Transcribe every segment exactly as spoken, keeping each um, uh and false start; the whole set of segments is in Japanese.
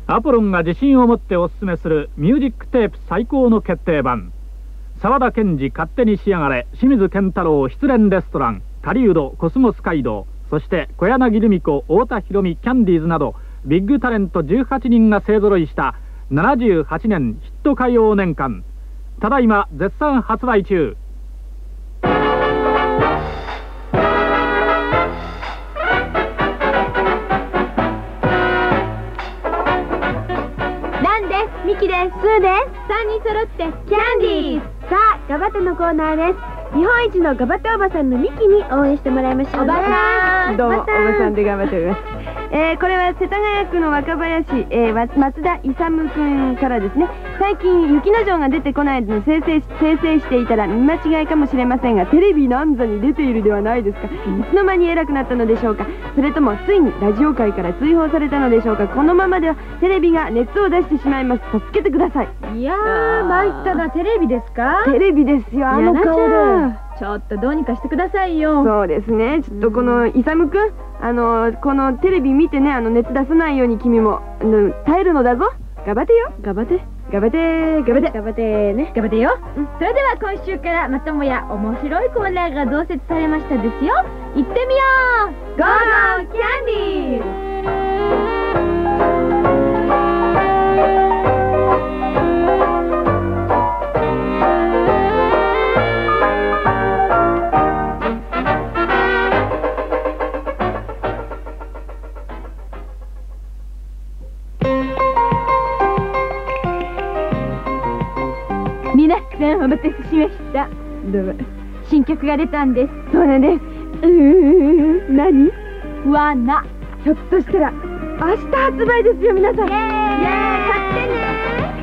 アポロンが自信を持っておすすめするミュージックテープ最高の決定版、沢田研二勝手に仕上がれ、清水健太郎失恋レストラン、狩人コスモス街道、そして小柳ルミ子、太田裕美、キャンディーズなどビッグタレントじゅうはちにんが勢ぞろいしたななじゅうはちねんヒット歌謡年間、ただいま絶賛発売中。 ミキです。スーです。さんにん揃ってキャンディーズ。さあ、ガバテのコーナーです。日本一のガバテおばさんのミキに応援してもらいましょうね。おばさん、 どうもおばさんで頑張っております。えー、これは世田谷区の若林、えー、松田勇くんからですね。最近雪の城が出てこないので生成生成していたら見間違いかもしれませんが、テレビなんぞに出ているではないですか。いつの間に偉くなったのでしょうか。それともついにラジオ界から追放されたのでしょうか。このままではテレビが熱を出してしまいます。助けてください。 いやー、参ったな。テレビですか？ テレビですよ、あの顔で。 ちょっとどうにかしてくださいよ。 そうですね。ちょっとこのイサムくん、あのこのテレビ見てね、あの熱出さないように君も耐えるのだぞ。頑張ってよ。頑張って。頑張って。頑張って。頑張ってね。頑張ってよ。 うん、それでは今週からまたもや面白いコーナーが増設されましたですよ。行ってみよう。ゴーゴーキャンディー。皆さんお待たせしました。 どうも。 新曲が出たんです。 そうなんです。うーん、何？ 罠。 ひょっとしたら明日発売ですよ、皆さん。イエーイ、イエーイ、買ってね。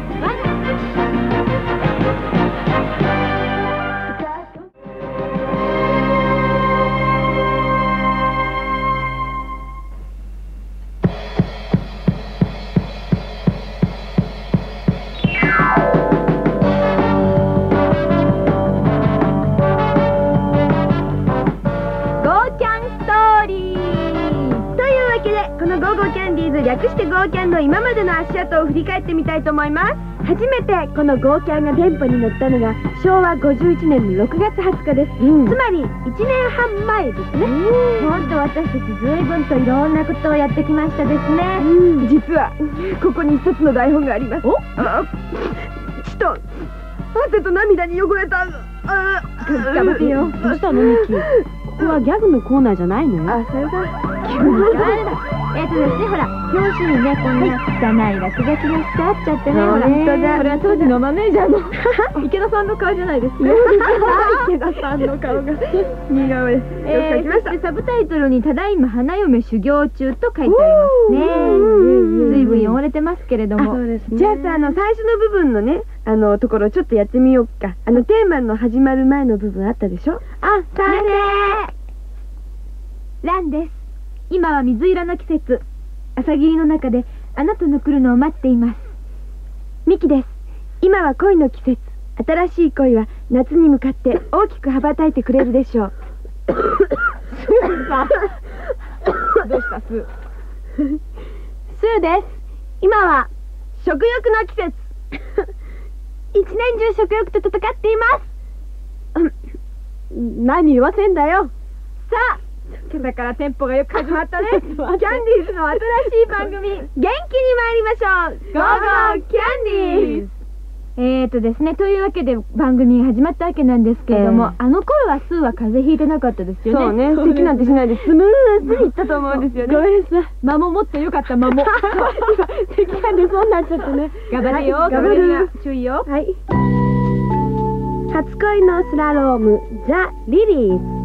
略してゴーキャンの今までの足跡を振り返ってみたいと思います。初めてこのゴーキャンが電波に乗ったのがしょうわごじゅういちねんのろくがつはつかです。うん、つまりいちねんはんまえですね。 本当私たち随分といろんなことをやってきましたですね。 うん、実はここに一冊の台本があります。おあ血と汗と涙に汚れた。あ頑張ってよ。 どうしたのミキ？ここはギャグのコーナーじゃないのよ。あ、それだ。 えっとですね、ほら、表紙にね、こんな汚い落書きがしてあっちゃってね、ほら、 本当だ。 これは当時のマネージャーの池田さんの顔じゃないですか。 池田さんの顔が似顔絵。よく描きました。 サブタイトルにただいま花嫁修行中と書いてありますね。随分汚れてますけれども。 じゃあさ、あの最初の部分のね、あのところちょっとやってみようか。あのテーマの始まる前の部分あったでしょ。 あ、それでランです。今は水色の季節。朝霧の中であなたの来るのを待っています。 ミキです。今は恋の季節。新しい恋は夏に向かって大きく羽ばたいてくれるでしょう。 スーさんどうしたスースーです。今は食欲の季節。一年中食欲と戦っています。何言わせんだよ。さあ、今朝からテンポがよく始まったね。キャンディーズの新しい番組、元気に参りましょう。ゴーゴーキャンディーズ。 えーとですね、というわけで番組が始まったわけなんですけれども、えー、あの頃はスーは風邪ひいてなかったですよね。 そうね、咳なんてしないでスムーズにいったと思うんですよね。ごめんなさい。 間ももっと良かった間も。 咳が出そうになっちゃってね。 頑張れよ、頑張る。注意よ。 はい。初恋のスラローム、ザ・リリース。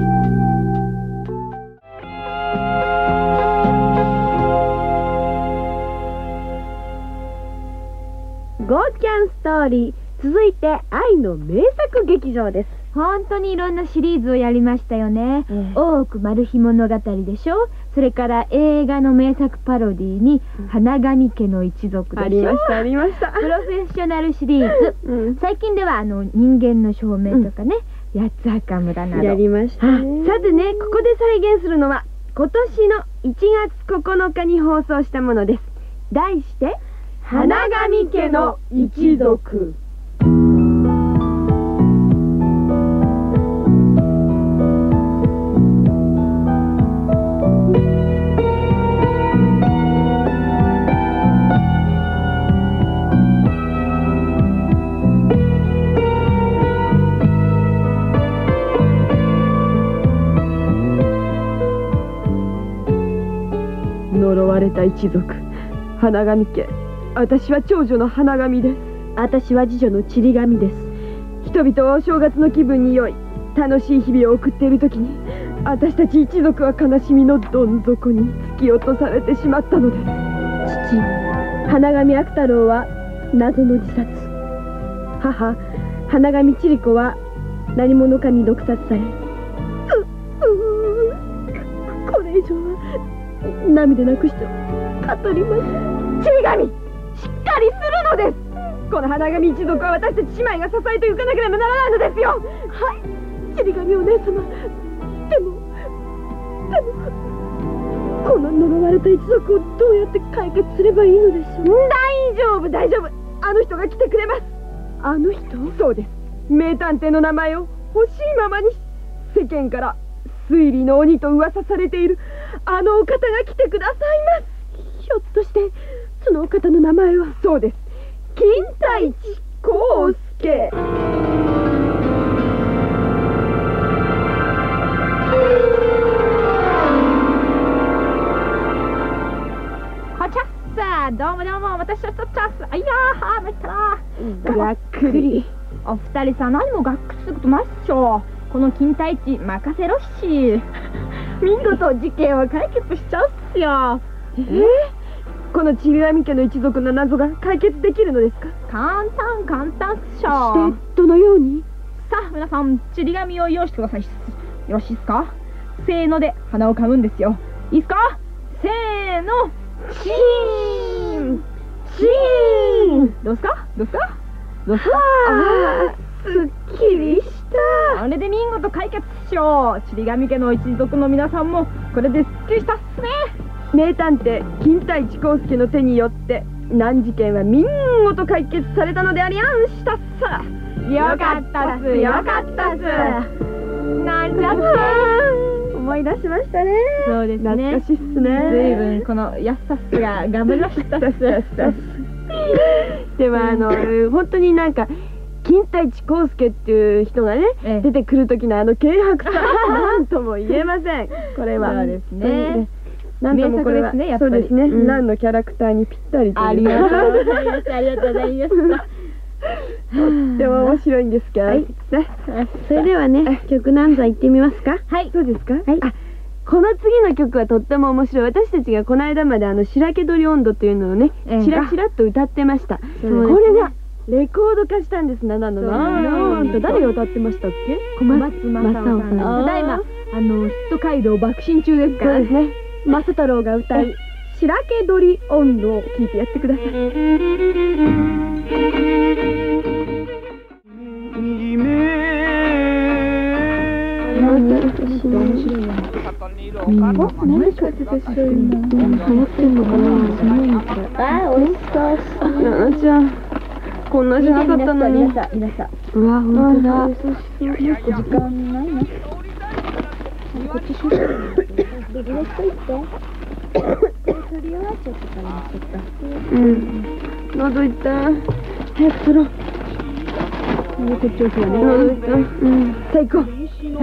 ゴーキャンストーリー、続いて愛の名作劇場です。 本当にいろんなシリーズをやりましたよね。えー、大奥マル秘物語でしょ。それから映画の名作パロディに、うん、花神家の一族でしょ。 ありましたありました。 プロフェッショナルシリーズ、うん、最近ではあの人間の証明とかね、うん、八つ墓村などやりましたね。さてね、ここで再現するのは今年のいちがつここのかに放送したものです。 題して花神家の一族。呪われた一族、花神家。私は長女の花神です。 私は次女のちり神です。 人々はお正月の気分に良い楽しい日々を送っている時に、私たち一族は悲しみのどん底に突き落とされてしまったのです。 父、花神悪太郎は謎の自殺。母、花神ちり子は何者かに毒殺され、ううこれ以上は涙なくして語ります。 ちり神、しっかりするのです。この花神一族は私たち姉妹が支えていかなければならないのですよ。 はい、ちり神お姉様。でもでもこの呪われた一族をどうやって解決すればいいのでしょう。 大丈夫大丈夫、あの人が来てくれます。 あの人？ そうです。名探偵の名前を欲しいままにし、世間から推理の鬼と噂されているあのお方が来てくださいます。 ひょっとしてそのお方の名前は？ そうです、金太一耕介。 こちゃっさ、どうもどうも、私はちょっとあいやー、はーめったらがっくり。 お二人さ、何もがっくりすることないっしょ。この金太一任せろっし。見事事件を解決しちゃうっすよ。 えー、このちり神家の一族の謎が解決できるのですか？ 簡単簡単っしょ。 してどのように？ さあ皆さん、ちり紙を用意してください。よろしいですか？せーので鼻をかむんですよ。いいですか？せーの、シーンシーン。どうすかどうすかどうすか？ あー、すっきりした。 あれで見事解決しよう。ちり紙家の一族の皆さんもこれですっきりしたっすね。 名探偵金太一耕介の手によって難事件は見事解決されたのでありやんしたっさ。 よかったっす、よかったっす。なんちゃって思い出しましたね。 そうですね、 懐かしいっすね。 ずいぶんこのやっさっすが頑張りましたっす。 でもあの本当になんか金太一耕介っていう人がね、 ええ、 出てくる時のあの軽薄さなんとも言えません。これはそうですね。 なんともこれは、 名作ですね、やっぱり。 そうですね、 うん、 何のキャラクターにぴったりという。 ありがとうございます。ありがとうございます。 とっても面白いんですけど、はい、 それではね、曲なんぞ言ってみますか？ はい、そうですか？はい。 あ、 この次の曲はとっても面白い。私たちがこの間まであの白毛鳥音頭というのをね、 ええ、 チラチラっと歌ってました。これがレコード化したんです。ななのなんと誰が歌ってましたっけ？ 小松政夫さん。ただいまあのヒット街道爆心中ですから。 そうですね。正太郎が歌い白毛鳥音頭を聞いてやってください。 あ、おいしそう。 ななちゃん、こんなじゃなかったのに。 いらさいらさ。 うわ、ほんとだ。 もう一個時間ないな。こっちしよう。どれといって。それはちょっとからにしちゃった。 うん。喉痛い。早く取ろう。 こっちを切るね。 喉痛い。うん。さあ行こう。 はい。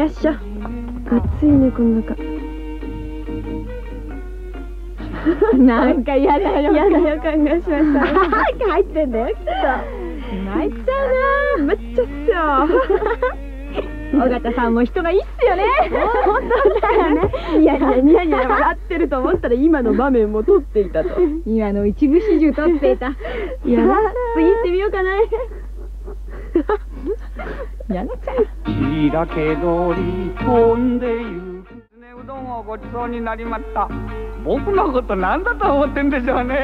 よっしょ。暑いねこの中。 なんか嫌だよ。 嫌だよ感がしました。 入ってんだよきっと。泣いちゃうな。 めっちゃっすよ。 尾形さんも人がいいっすよね。 本当だよね。いやいやニヤニヤ笑ってると思ったら今の場面も撮っていたと。 今の一部始終撮っていた。 いや次行ってみようかな。 やなちゃん。 白毛鳥飛んでゆくきつねうどんをごちそうになりました。僕のこと何だと思ってんでしょうね。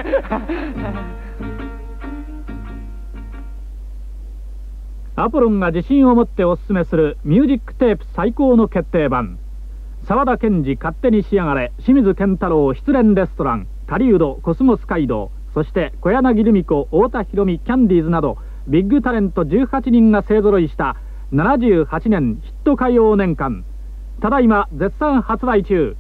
アポロンが自信を持っておすすめするミュージックテープ最高の決定版。 沢田研二勝手に仕上がれ清水健太郎失恋レストラン狩人コスモス街道、そして小柳ルミ子太田裕美キャンディーズなどビッグタレントじゅうはちにんが勢ぞろいしたななじゅうはちねんヒット歌謡年間、ただいま絶賛発売中。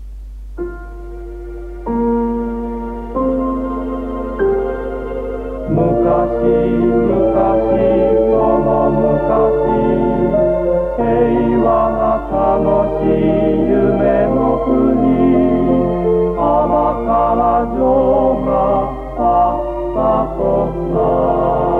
昔昔その昔、平和な楽しい夢の国、甘辛城があったとさ。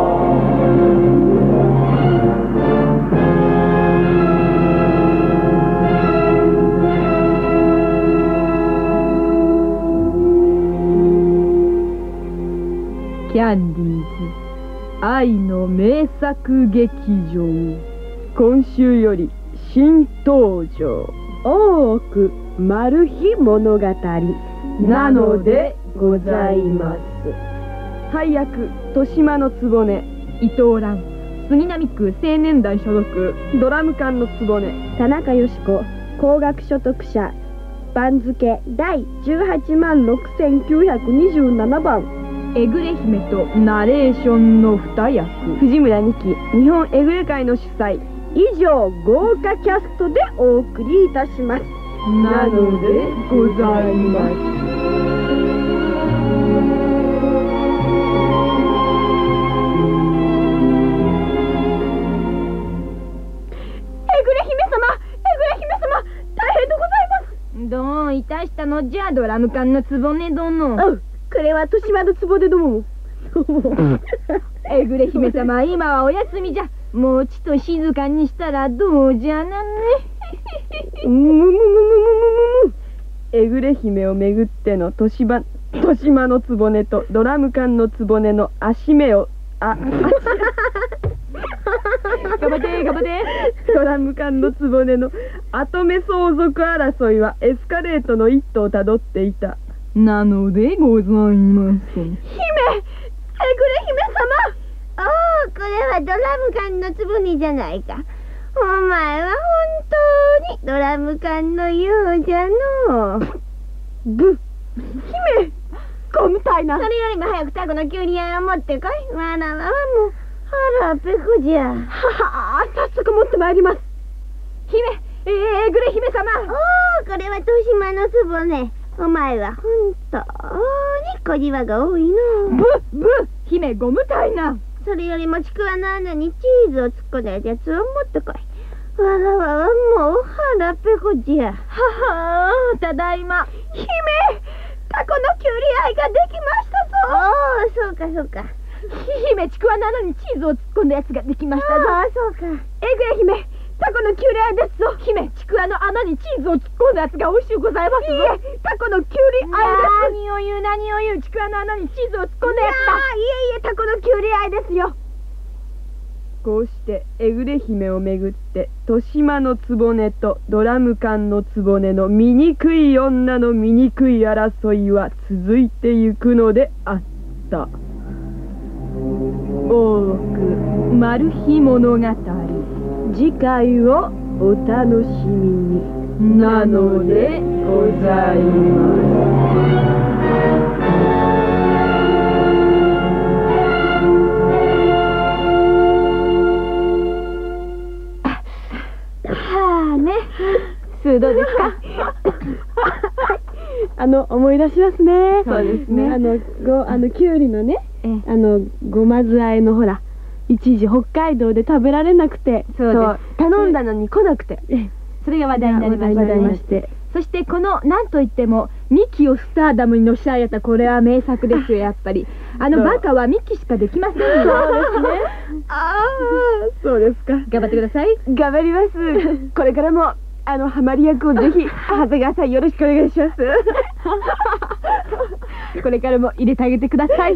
キャンディーズ愛の名作劇場、 今週より新登場、大奥マル秘物語なのでございます。大役豊島の局、 伊藤蘭、杉並区青年団所属、 ドラム缶の局、 田中よし子、高額所得者、番付第じゅうはちまんろくせんきゅうひゃくにじゅうななばん、 えぐれ姫とナレーションの二役、 藤村美希、日本えぐれ会の主催。 以上豪華キャストでお送りいたします。 なのでございます。 えぐれ姫様、えぐれ姫様、大変でございます。 どういたしたのじゃ、ドラム缶のつぼね殿。 うん、これは豊島の壺でども。 えぐれ姫様、今はお休みじゃ。もうちと静かにしたらどうじゃなね。 むむむむむむむむ。えぐれ姫をめぐっての豊島豊島の局とドラム缶の局の足目をあ頑張って頑張って。 ドラム缶の局の跡目相続争いはエスカレートの一途をたどっていた。 なのでございます。 姫、えぐれ姫様。おお、これはドラム缶のつぼねじゃないか。お前は本当にドラム缶のようじゃのう。 ぶ姫、ゴムたいな。 それよりも早くタコのキュウリあんを持ってこい。わらわはもう腹ペコじゃ。ははあ、早速持ってまいります。 姫、えー、えぐれ姫様。 おお、これは豊島のつぼね。お前は本当に小じわが多いの。 ぶぶ姫、ゴムたいな。 それよりもちくわの穴にチーズを突っ込んだやつを持ってこい。わらわはもう腹ペコじゃ。ははあ、ただいま。 姫、タコのキュウリ愛ができましたぞ。おお、そうかそうか。 姫、ちくわの穴にチーズを突っ込んだやつができましたぞ。 ああ、そうか。 えぐれ姫、タコのキュウリ愛ですぞ。姫、ちくわの穴にチーズを突っ込んだやつが美味しゅうございますぞ。 いいえ、タコのキュウリ愛です。 何を言う何を言う、ちくわの穴にチーズを突っ込んだやつだ。 ああ、いえいえ、タコのキュウリ愛ですよ。 こうしてえぐれ姫をめぐって豊島の局とドラム缶の局の醜い女の醜い争いは続いてゆくのであった。大奥マル秘物語、次回をお楽しみに。なのでございます。 はあね、数度ですか。 あの思い出しますね。 そうですね。 あのごあのきゅうりのね、 ええ、 あのごま酢和えのほら一時北海道で食べられなくて、 そうです。 頼んだのに来なくて、 それが話題になりましたね。 話題になりまして、 そしてこのなんといってもミキをスターダムにのし上げたこれは名作ですよ。やっぱりあのバカはミキしかできませんよ。 そうですね。ああ、そうですか。 頑張ってください。 頑張ります。これからもあのハマり役をぜひ長谷川さんよろしくお願いします。 これからも入れてあげてください。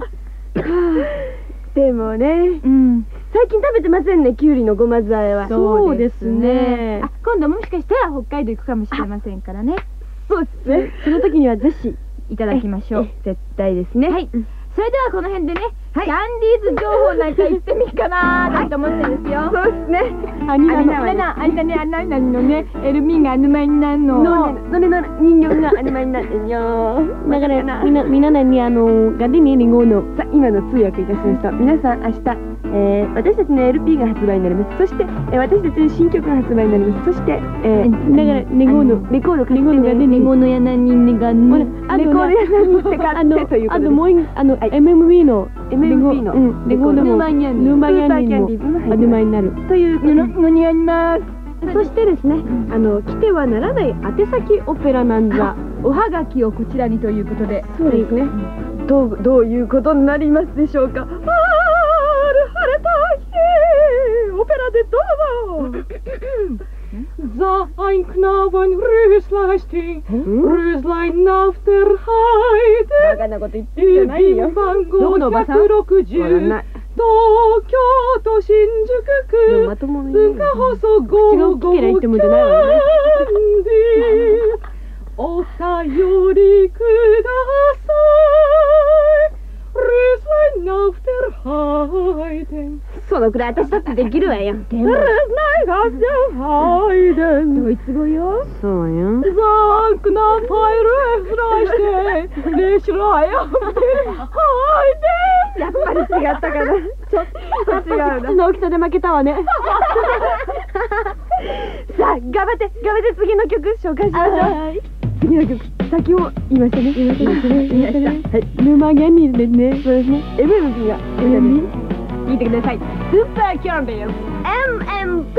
でもね、 うん、 最近食べてませんね、きゅうりのごま酢和えは。 そうですね。 あ、 今度もしかしたら北海道行くかもしれませんからね。 そうですね。その時にはぜひいただきましょう。 絶対ですね。 はい。それではこの辺でね、 キャンディーズ情報なんか言ってみっかなーなんて思ってるんですよ。 そうですね。 あになのななあんたねあんなのねエルミンがアニメになるの。 のれの人形がアニメになってんよ。 だからみんなみんなにあのガディニーリンゴのさあ今の通訳いたしました。皆さん明日、えー、私たちの エルピー が発売になります。そして、えー、私たちの新曲が発売になります。そして、えー、 だからネゴのレコード買ってね。 ネゴのやなにねがねレコード屋さんに行って買ってということで。 あともうあの エムエムビー のエムエムビー のレコードもヌーバーキャンディーもアニメになるというのにあります。 そしてですね、あの来てはならない宛先オペラなんざおはがきをこちらにということで。 そうですね。 どうどういうことになりますでしょうか。あー晴れた日オペラでどうぞ。 За ein Knaben Röslein, Röslein auf der Heide. バカなこと言ってるじゃないよ。 どこのおばさん？ひゃくろくじゅう東京都新宿区まともに文化放送ごごごキャンディお便りください。Röslein auf der Heide。 そのくらい私だってできるわよ。 Röslein auf der Heide。 ドイツ語よ。 そうよ。 Sag na feire Freude, nicht Reihe Heide。 やっぱり違ったかな。ちょっと違うな。 口の大きさで負けたわね。 さあ頑張って頑張って次の曲紹介しましょう。次の曲先を言いましたね。言いましたね。言いましたね。はい。 ヌーマーギャンディーですね。 そうですね。エムエムピー が エムエムピー。 聞いてください。スーパーキャンディーズエムエムピ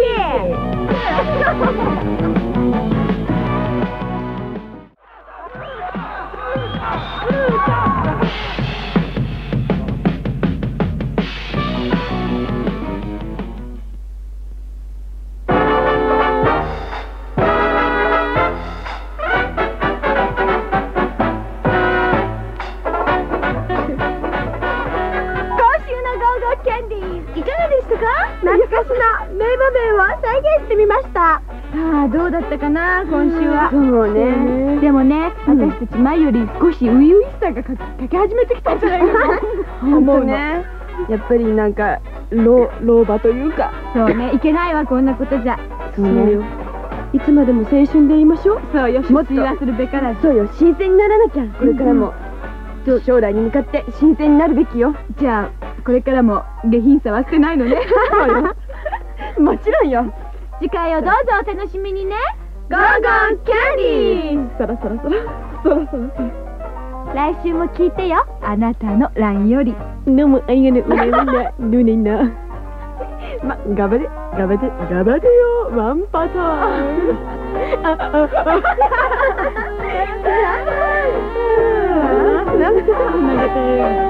懐かしな名場面を再現してみました。 ああどうだったかな今週は。 そうね。 でもね、私たち前より少し初々しさがかけ始めてきたんじゃないかな。 思うね。やっぱりなんか老老婆というか。 そうねいけないわこんなことじゃ。 そうよ。いつまでも青春でいましょう。 そうよもっとはするべからず。 そうよ新鮮にならなきゃこれからも。将来に向かって新鮮になるべきよ。 じゃあこれからも下品さは捨てないのね。 そうよ。もちろんよ。 次回をどうぞお楽しみにね。 ゴーゴーキャンディー。 そろそろそろそろそろ来週も聞いてよあなたの ライン より。 どうもありがとうございました。どうねんな。 ま頑張れ頑張って頑張れよワンパターン。なんか